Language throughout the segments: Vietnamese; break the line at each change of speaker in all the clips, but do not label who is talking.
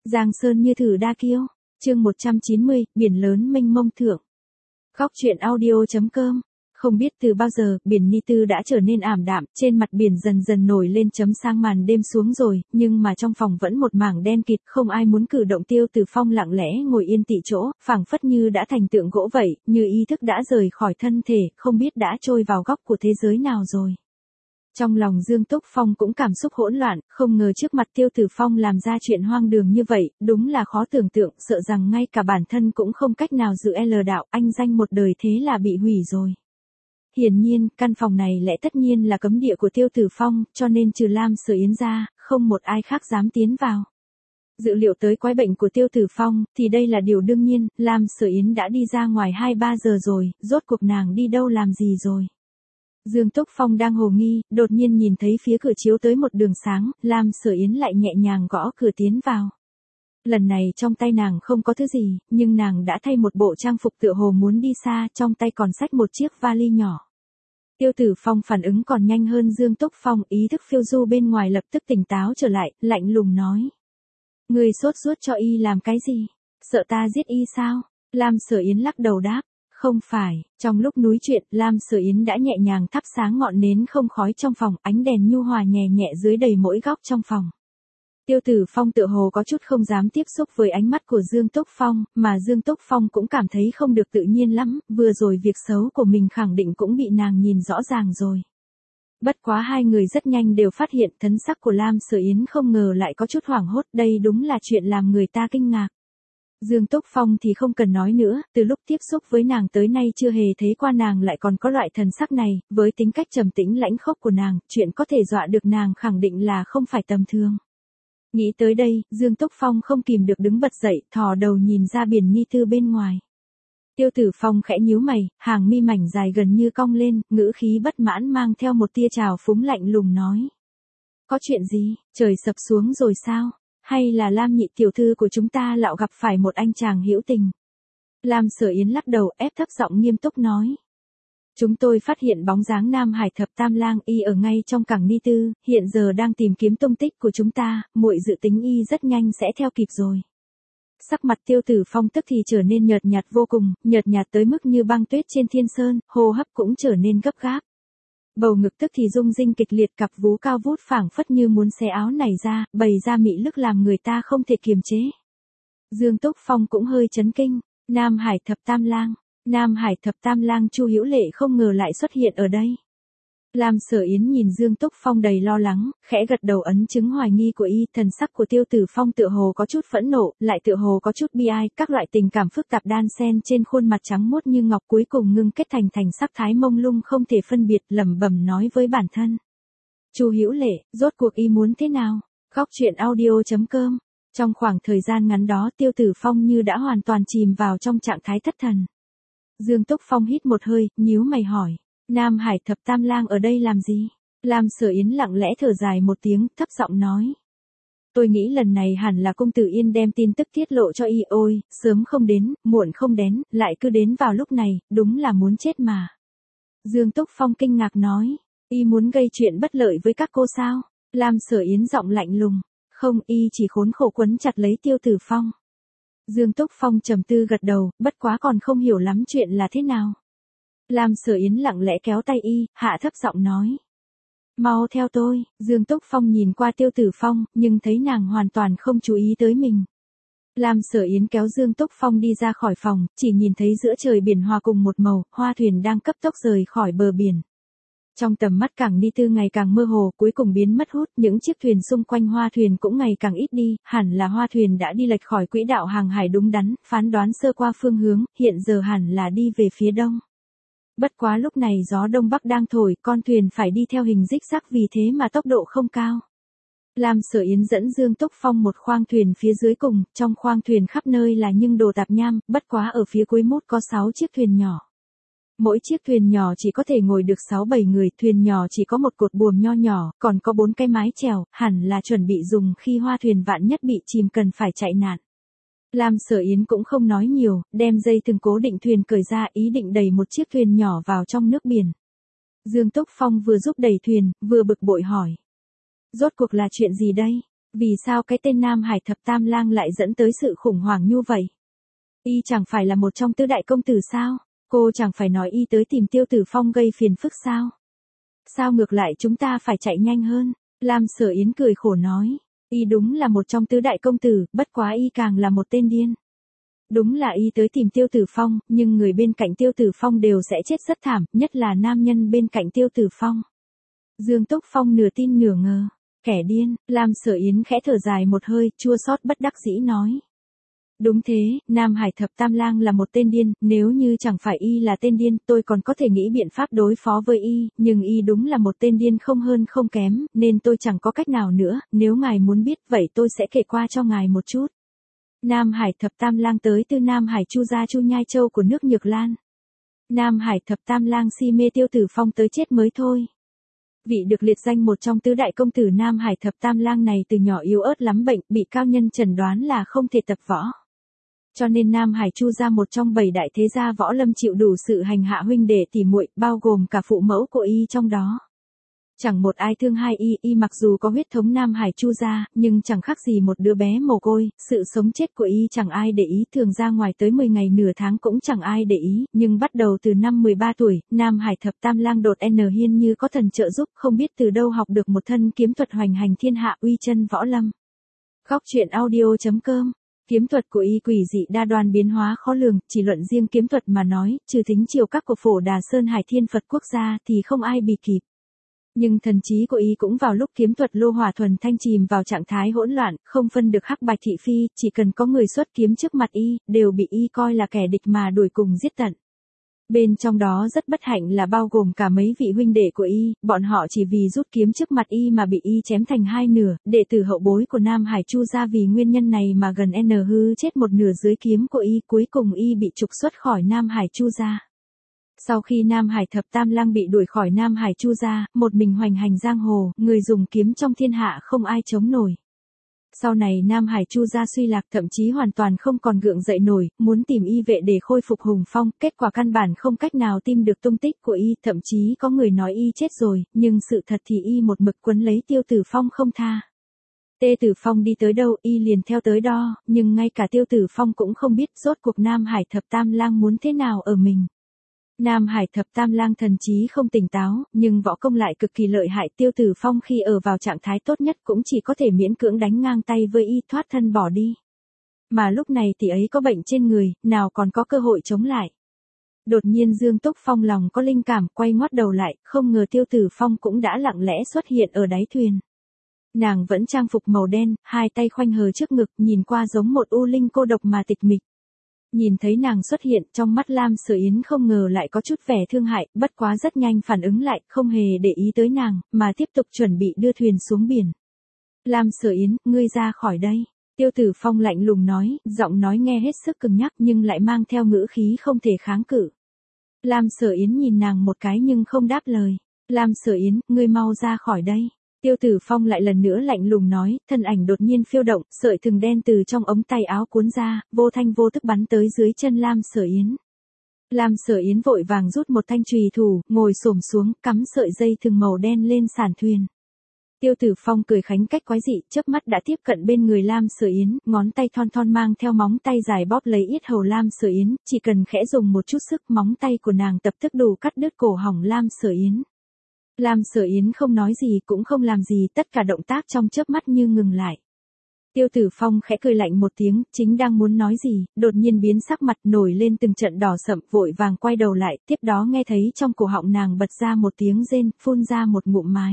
Giang sơn như thử đa kiêu. Chương 190, biển lớn mênh mông thượng. Góc truyện audio.com. Không biết từ bao giờ, biển Ni Tư đã trở nên ảm đạm, trên mặt biển dần dần nổi lên chấm sang màn đêm xuống rồi, nhưng mà trong phòng vẫn một mảng đen kịt, không ai muốn cử động. Tiêu Tử Phong lặng lẽ ngồi yên tị chỗ, phảng phất như đã thành tượng gỗ vậy, như ý thức đã rời khỏi thân thể, không biết đã trôi vào góc của thế giới nào rồi. Trong lòng Dương Túc Phong cũng cảm xúc hỗn loạn, không ngờ trước mặt Tiêu Tử Phong làm ra chuyện hoang đường như vậy, đúng là khó tưởng tượng, sợ rằng ngay cả bản thân cũng không cách nào giữ L đạo, anh danh một đời thế là bị hủy rồi. Hiển nhiên, căn phòng này lẽ tất nhiên là cấm địa của Tiêu Tử Phong, cho nên trừ Lam Sở Yến ra, không một ai khác dám tiến vào. Dự liệu tới quái bệnh của Tiêu Tử Phong, thì đây là điều đương nhiên, Lam Sở Yến đã đi ra ngoài 2-3 giờ rồi, rốt cuộc nàng đi đâu làm gì rồi. Dương Túc Phong đang hồ nghi, đột nhiên nhìn thấy phía cửa chiếu tới một đường sáng, Lam Sở Yến lại nhẹ nhàng gõ cửa tiến vào. Lần này trong tay nàng không có thứ gì, nhưng nàng đã thay một bộ trang phục tựa hồ muốn đi xa, trong tay còn xách một chiếc vali nhỏ. Tiêu Tử Phong phản ứng còn nhanh hơn Dương Túc Phong, ý thức phiêu du bên ngoài lập tức tỉnh táo trở lại, lạnh lùng nói. Người sốt ruột cho y làm cái gì? Sợ ta giết y sao? Lam Sở Yến lắc đầu đáp. Không phải, trong lúc núi chuyện, Lam Sở Yến đã nhẹ nhàng thắp sáng ngọn nến không khói trong phòng, ánh đèn nhu hòa nhẹ nhẹ dưới đầy mỗi góc trong phòng. Tiêu Tử Phong tựa hồ có chút không dám tiếp xúc với ánh mắt của Dương Túc Phong, mà Dương Túc Phong cũng cảm thấy không được tự nhiên lắm, vừa rồi việc xấu của mình khẳng định cũng bị nàng nhìn rõ ràng rồi. Bất quá hai người rất nhanh đều phát hiện thân sắc của Lam Sở Yến không ngờ lại có chút hoảng hốt, đây đúng là chuyện làm người ta kinh ngạc. Dương Túc Phong thì không cần nói nữa, từ lúc tiếp xúc với nàng tới nay chưa hề thấy qua nàng lại còn có loại thần sắc này, với tính cách trầm tĩnh lãnh khốc của nàng, chuyện có thể dọa được nàng khẳng định là không phải tầm thường. Nghĩ tới đây, Dương Túc Phong không kìm được đứng bật dậy, thò đầu nhìn ra biển Ni Tư bên ngoài. Tiêu Tử Phong khẽ nhíu mày, hàng mi mảnh dài gần như cong lên, ngữ khí bất mãn mang theo một tia trào phúng lạnh lùng nói. Có chuyện gì, trời sập xuống rồi sao? Hay là Lam nhị tiểu thư của chúng ta lạo gặp phải một anh chàng hữu tình? Lam Sở Yến lắc đầu ép thấp giọng nghiêm túc nói. Chúng tôi phát hiện bóng dáng Nam Hải Thập Tam Lang y ở ngay trong cảng Ni Tư, hiện giờ đang tìm kiếm tung tích của chúng ta, muội dự tính y rất nhanh sẽ theo kịp rồi. Sắc mặt Tiêu Tử Phong tức thì trở nên nhợt nhạt vô cùng, nhợt nhạt tới mức như băng tuyết trên thiên sơn, hô hấp cũng trở nên gấp gáp. Bầu ngực tức thì rung rinh kịch liệt, cặp vú cao vút phảng phất như muốn xé áo này ra, bày ra mị lực làm người ta không thể kiềm chế. Dương Túc Phong cũng hơi chấn kinh, Nam Hải Thập Tam Lang, Nam Hải Thập Tam Lang Chu Hữu Lệ không ngờ lại xuất hiện ở đây. Lam Sở Yến nhìn Dương Túc Phong đầy lo lắng, khẽ gật đầu ấn chứng hoài nghi của y, thần sắc của Tiêu Tử Phong tựa hồ có chút phẫn nộ, lại tựa hồ có chút bi ai, các loại tình cảm phức tạp đan xen trên khuôn mặt trắng muốt như ngọc cuối cùng ngưng kết thành sắc thái mông lung không thể phân biệt, lẩm bẩm nói với bản thân. Chu Hữu Lệ, rốt cuộc y muốn thế nào? Góc truyện audio.com. Trong khoảng thời gian ngắn đó Tiêu Tử Phong như đã hoàn toàn chìm vào trong trạng thái thất thần. Dương Túc Phong hít một hơi, nhíu mày hỏi. Nam Hải Thập Tam Lang ở đây làm gì? Lam Sở Yến lặng lẽ thở dài một tiếng, thấp giọng nói. Tôi nghĩ lần này hẳn là công tử Yên đem tin tức tiết lộ cho y, ôi, sớm không đến, muộn không đến, lại cứ đến vào lúc này, đúng là muốn chết mà. Dương Túc Phong kinh ngạc nói, y muốn gây chuyện bất lợi với các cô sao? Lam Sở Yến giọng lạnh lùng, không, y chỉ khốn khổ quấn chặt lấy Tiêu Tử Phong. Dương Túc Phong trầm tư gật đầu, bất quá còn không hiểu lắm chuyện là thế nào. Lam Sở Yến lặng lẽ kéo tay y, hạ thấp giọng nói. Mau theo tôi. Dương Túc Phong nhìn qua Tiêu Tử Phong, nhưng thấy nàng hoàn toàn không chú ý tới mình. Lam Sở Yến kéo Dương Túc Phong đi ra khỏi phòng, chỉ nhìn thấy giữa trời biển hòa cùng một màu, hoa thuyền đang cấp tốc rời khỏi bờ biển. Trong tầm mắt cảng Ni Tư ngày càng mơ hồ, cuối cùng biến mất hút, những chiếc thuyền xung quanh hoa thuyền cũng ngày càng ít đi, hẳn là hoa thuyền đã đi lệch khỏi quỹ đạo hàng hải đúng đắn, phán đoán sơ qua phương hướng, hiện giờ hẳn là đi về phía đông. Bất quá lúc này gió đông bắc đang thổi, con thuyền phải đi theo hình rích rắc vì thế mà tốc độ không cao. Lam Sở Yến dẫn Dương Túc Phong một khoang thuyền phía dưới cùng, trong khoang thuyền khắp nơi là những đồ tạp nham, bất quá ở phía cuối mốt có 6 chiếc thuyền nhỏ. Mỗi chiếc thuyền nhỏ chỉ có thể ngồi được 6-7 người, thuyền nhỏ chỉ có một cột buồm nho nhỏ, còn có 4 cái mái chèo, hẳn là chuẩn bị dùng khi hoa thuyền vạn nhất bị chìm cần phải chạy nạn. Lam Sở Yến cũng không nói nhiều, đem dây thừng cố định thuyền cởi ra, ý định đẩy một chiếc thuyền nhỏ vào trong nước biển. Dương Túc Phong vừa giúp đẩy thuyền, vừa bực bội hỏi. Rốt cuộc là chuyện gì đây? Vì sao cái tên Nam Hải Thập Tam Lang lại dẫn tới sự khủng hoảng như vậy? Y chẳng phải là một trong tứ đại công tử sao? Cô chẳng phải nói y tới tìm Tiêu Tử Phong gây phiền phức sao? Sao ngược lại chúng ta phải chạy nhanh hơn? Lam Sở Yến cười khổ nói. Y đúng là một trong tứ đại công tử, bất quá y càng là một tên điên. Đúng là y tới tìm Tiêu Tử Phong, nhưng người bên cạnh Tiêu Tử Phong đều sẽ chết rất thảm, nhất là nam nhân bên cạnh Tiêu Tử Phong. Dương Túc Phong nửa tin nửa ngờ. Kẻ điên, Lam Sở Yến khẽ thở dài một hơi, chua xót bất đắc dĩ nói. Đúng thế, Nam Hải Thập Tam Lang là một tên điên, nếu như chẳng phải y là tên điên, tôi còn có thể nghĩ biện pháp đối phó với y, nhưng y đúng là một tên điên không hơn không kém, nên tôi chẳng có cách nào nữa, nếu ngài muốn biết, vậy tôi sẽ kể qua cho ngài một chút. Nam Hải Thập Tam Lang tới từ Nam Hải Chu gia Chu Nhai Châu của nước Nhược Lan. Nam Hải Thập Tam Lang si mê Tiêu Tử Phong tới chết mới thôi. Vị được liệt danh một trong tứ đại công tử Nam Hải Thập Tam Lang này từ nhỏ yếu ớt lắm bệnh, bị cao nhân chẩn đoán là không thể tập võ. Cho nên Nam Hải Chu gia một trong 7 đại thế gia võ lâm chịu đủ sự hành hạ huynh đệ tỉ muội, bao gồm cả phụ mẫu của y trong đó. Chẳng một ai thương hai y mặc dù có huyết thống Nam Hải Chu gia, nhưng chẳng khác gì một đứa bé mồ côi, sự sống chết của y chẳng ai để ý, thường ra ngoài tới 10 ngày nửa tháng cũng chẳng ai để ý, nhưng bắt đầu từ năm 13 tuổi, Nam Hải Thập Tam Lang đột hiên như có thần trợ giúp, không biết từ đâu học được một thân kiếm thuật hoành hành thiên hạ uy chân võ lâm. Khóc chuyện audio.com. Kiếm thuật của y quỷ dị đa đoan biến hóa khó lường, chỉ luận riêng kiếm thuật mà nói, trừ tính chiều các của Phổ Đà Sơn Hải Thiên Phật Quốc gia thì không ai bị kịp. Nhưng thần trí của y cũng vào lúc kiếm thuật lô hỏa thuần thanh chìm vào trạng thái hỗn loạn, không phân được hắc bạch thị phi, chỉ cần có người xuất kiếm trước mặt y, đều bị y coi là kẻ địch mà đuổi cùng giết tận. Bên trong đó rất bất hạnh là bao gồm cả mấy vị huynh đệ của y, bọn họ chỉ vì rút kiếm trước mặt y mà bị y chém thành hai nửa, đệ tử hậu bối của Nam Hải Chu gia vì nguyên nhân này mà gần hư chết một nửa dưới kiếm của y, cuối cùng y bị trục xuất khỏi Nam Hải Chu gia. Sau khi Nam Hải Thập Tam Lang bị đuổi khỏi Nam Hải Chu gia, một mình hoành hành giang hồ, người dùng kiếm trong thiên hạ không ai chống nổi. Sau này Nam Hải Chu gia suy lạc, thậm chí hoàn toàn không còn gượng dậy nổi, muốn tìm y vệ để khôi phục hùng phong, kết quả căn bản không cách nào tìm được tung tích của y, thậm chí có người nói y chết rồi, nhưng sự thật thì y một mực quấn lấy Tiêu Tử Phong không tha. Tê Tử Phong đi tới đâu y liền theo tới đó, nhưng ngay cả Tiêu Tử Phong cũng không biết rốt cuộc Nam Hải Thập Tam Lang muốn thế nào ở mình. Nam Hải Thập Tam Lang thần trí không tỉnh táo, nhưng võ công lại cực kỳ lợi hại. Tiêu Tử Phong khi ở vào trạng thái tốt nhất cũng chỉ có thể miễn cưỡng đánh ngang tay với y, thoát thân bỏ đi. Mà lúc này thì ấy có bệnh trên người, nào còn có cơ hội chống lại. Đột nhiên Dương Túc Phong lòng có linh cảm, quay ngoắt đầu lại, không ngờ Tiêu Tử Phong cũng đã lặng lẽ xuất hiện ở đáy thuyền. Nàng vẫn trang phục màu đen, hai tay khoanh hờ trước ngực, nhìn qua giống một u linh cô độc mà tịch mịch. Nhìn thấy nàng xuất hiện, trong mắt Lam Sở Yến không ngờ lại có chút vẻ thương hại, bất quá rất nhanh phản ứng lại, không hề để ý tới nàng, mà tiếp tục chuẩn bị đưa thuyền xuống biển. Lam Sở Yến, ngươi ra khỏi đây. Tiêu Tử Phong lạnh lùng nói, giọng nói nghe hết sức cứng nhắc nhưng lại mang theo ngữ khí không thể kháng cự. Lam Sở Yến nhìn nàng một cái nhưng không đáp lời. Lam Sở Yến, ngươi mau ra khỏi đây. Tiêu Tử Phong lại lần nữa lạnh lùng nói, thân ảnh đột nhiên phiêu động, sợi thừng đen từ trong ống tay áo cuốn ra, vô thanh vô tức bắn tới dưới chân Lam Sở Yến. Lam Sở Yến vội vàng rút một thanh chùy thủ, ngồi xổm xuống, cắm sợi dây thừng màu đen lên sàn thuyền. Tiêu Tử Phong cười khánh cách quái dị, chớp mắt đã tiếp cận bên người Lam Sở Yến, ngón tay thon thon mang theo móng tay dài bóp lấy yết hầu Lam Sở Yến, chỉ cần khẽ dùng một chút sức, móng tay của nàng tập tức đủ cắt đứt cổ họng Lam Sở Yến. Lam Sở Yến không nói gì cũng không làm gì, tất cả động tác trong chớp mắt như ngừng lại. Tiêu Tử Phong khẽ cười lạnh một tiếng, chính đang muốn nói gì, đột nhiên biến sắc mặt, nổi lên từng trận đỏ sậm, vội vàng quay đầu lại, tiếp đó nghe thấy trong cổ họng nàng bật ra một tiếng rên, phun ra một ngụm mái.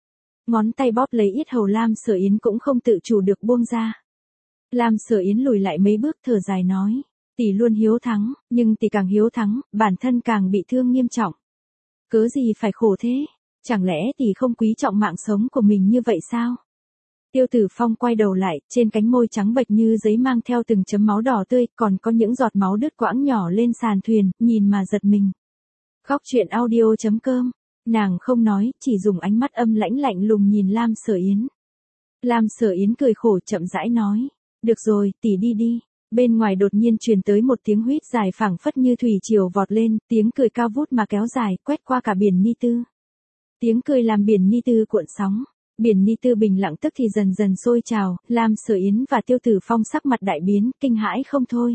Ngón tay bóp lấy yết hầu Lam Sở Yến cũng không tự chủ được buông ra. Lam Sở Yến lùi lại mấy bước, thở dài nói, tỷ luôn hiếu thắng, nhưng tỷ càng hiếu thắng, bản thân càng bị thương nghiêm trọng. Cớ gì phải khổ thế? Chẳng lẽ tỷ không quý trọng mạng sống của mình như vậy sao? Tiêu Tử Phong quay đầu lại, trên cánh môi trắng bệch như giấy mang theo từng chấm máu đỏ tươi, còn có những giọt máu đứt quãng nhỏ lên sàn thuyền, nhìn mà giật mình. Khóc chuyện audio.com. Nàng không nói, chỉ dùng ánh mắt âm lãnh lạnh lùng nhìn Lam Sở Yến. Lam Sở Yến cười khổ chậm rãi nói, được rồi, tỷ đi đi. Bên ngoài đột nhiên truyền tới một tiếng huýt dài phảng phất như thủy triều vọt lên, tiếng cười cao vút mà kéo dài, quét qua cả biển Ni Tư. Tiếng cười làm biển Ni Tư cuộn sóng. Biển Ni Tư bình lặng tức thì dần dần sôi trào, Lam Sở Yến và Tiêu Tử Phong sắc mặt đại biến, kinh hãi không thôi.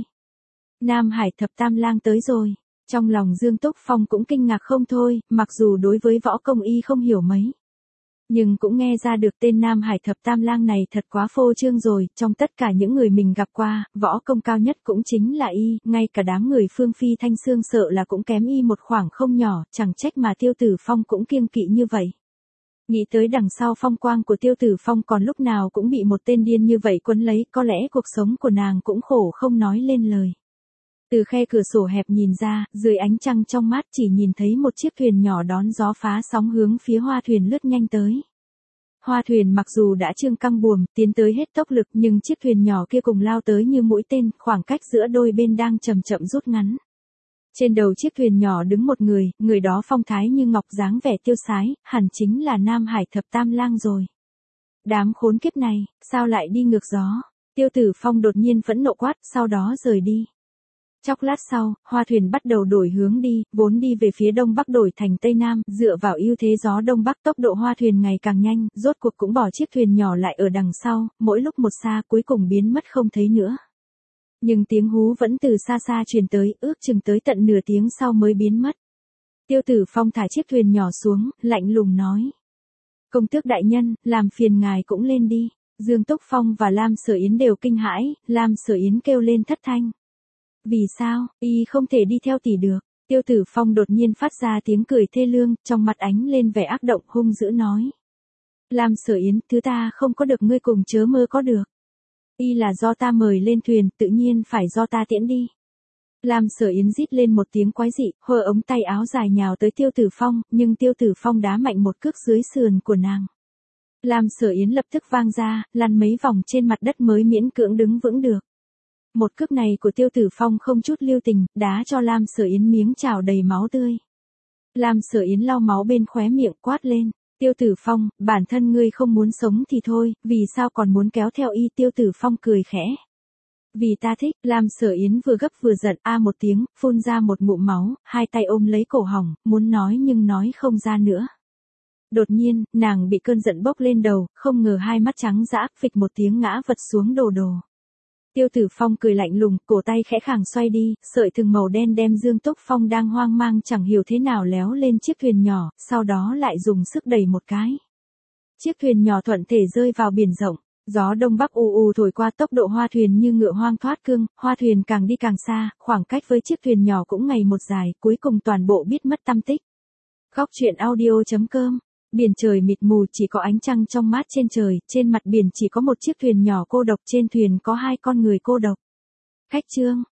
Nam Hải Thập Tam Lang tới rồi. Trong lòng Dương Túc Phong cũng kinh ngạc không thôi, mặc dù đối với võ công y không hiểu mấy. Nhưng cũng nghe ra được tên Nam Hải Thập Tam Lang này thật quá phô trương rồi, trong tất cả những người mình gặp qua, võ công cao nhất cũng chính là y, ngay cả đám người Phương Phi Thanh Xương sợ là cũng kém y một khoảng không nhỏ, chẳng trách mà Tiêu Tử Phong cũng kiêng kỵ như vậy. Nghĩ tới đằng sau phong quang của Tiêu Tử Phong còn lúc nào cũng bị một tên điên như vậy quấn lấy, có lẽ cuộc sống của nàng cũng khổ không nói lên lời. Từ khe cửa sổ hẹp nhìn ra, dưới ánh trăng trong mát chỉ nhìn thấy một chiếc thuyền nhỏ đón gió phá sóng hướng phía hoa thuyền lướt nhanh tới. Hoa thuyền mặc dù đã trương căng buồm, tiến tới hết tốc lực nhưng chiếc thuyền nhỏ kia cùng lao tới như mũi tên, khoảng cách giữa đôi bên đang chậm chậm rút ngắn. Trên đầu chiếc thuyền nhỏ đứng một người đó phong thái như ngọc dáng vẻ tiêu sái, hẳn chính là Nam Hải Thập Tam Lang rồi. Đám khốn kiếp này, sao lại đi ngược gió? Tiêu Tử Phong đột nhiên phẫn nộ quát, sau đó rời đi. Chốc lát sau, hoa thuyền bắt đầu đổi hướng đi, vốn đi về phía đông bắc đổi thành tây nam, dựa vào ưu thế gió đông bắc tốc độ hoa thuyền ngày càng nhanh, rốt cuộc cũng bỏ chiếc thuyền nhỏ lại ở đằng sau, mỗi lúc một xa cuối cùng biến mất không thấy nữa. Nhưng tiếng hú vẫn từ xa xa truyền tới, ước chừng tới tận nửa tiếng sau mới biến mất. Tiêu Tử Phong thả chiếc thuyền nhỏ xuống, lạnh lùng nói. Công tước đại nhân, làm phiền ngài cũng lên đi. Dương Túc Phong và Lam Sở Yến đều kinh hãi, Lam Sở Yến kêu lên thất thanh. Vì sao, y không thể đi theo tỷ được? Tiêu Tử Phong đột nhiên phát ra tiếng cười thê lương, trong mặt ánh lên vẻ ác động hung dữ nói. Lam Sở Yến, thứ ta không có được ngươi cùng chớ mơ có được. Y là do ta mời lên thuyền, tự nhiên phải do ta tiễn đi. Lam Sở Yến rít lên một tiếng quái dị, hơ ống tay áo dài nhào tới Tiêu Tử Phong, nhưng Tiêu Tử Phong đá mạnh một cước dưới sườn của nàng. Lam Sở Yến lập tức vang ra, lăn mấy vòng trên mặt đất mới miễn cưỡng đứng vững được. Một cước này của Tiêu Tử Phong không chút lưu tình, đá cho Lam Sở Yến miếng chảo đầy máu tươi. Lam Sở Yến lau máu bên khóe miệng quát lên. Tiêu Tử Phong, bản thân ngươi không muốn sống thì thôi, vì sao còn muốn kéo theo y? Tiêu Tử Phong cười khẽ. Vì ta thích, Lam Sở Yến vừa gấp vừa giận một tiếng, phun ra một ngụm máu, hai tay ôm lấy cổ họng, muốn nói nhưng nói không ra nữa. Đột nhiên, nàng bị cơn giận bốc lên đầu, không ngờ hai mắt trắng dã, phịch một tiếng ngã vật xuống đồ. Tiêu Tử Phong cười lạnh lùng, cổ tay khẽ khàng xoay đi, sợi thừng màu đen đem Dương Túc Phong đang hoang mang chẳng hiểu thế nào léo lên chiếc thuyền nhỏ, sau đó lại dùng sức đẩy một cái. Chiếc thuyền nhỏ thuận thể rơi vào biển rộng, gió đông bắc u u thổi qua, tốc độ hoa thuyền như ngựa hoang thoát cương, hoa thuyền càng đi càng xa, khoảng cách với chiếc thuyền nhỏ cũng ngày một dài, cuối cùng toàn bộ biết mất tăm tích. Góc truyện audio.com. Biển trời mịt mù, chỉ có ánh trăng trong mát trên trời, trên mặt biển chỉ có một chiếc thuyền nhỏ cô độc, trên thuyền có hai con người cô độc. Khách chương.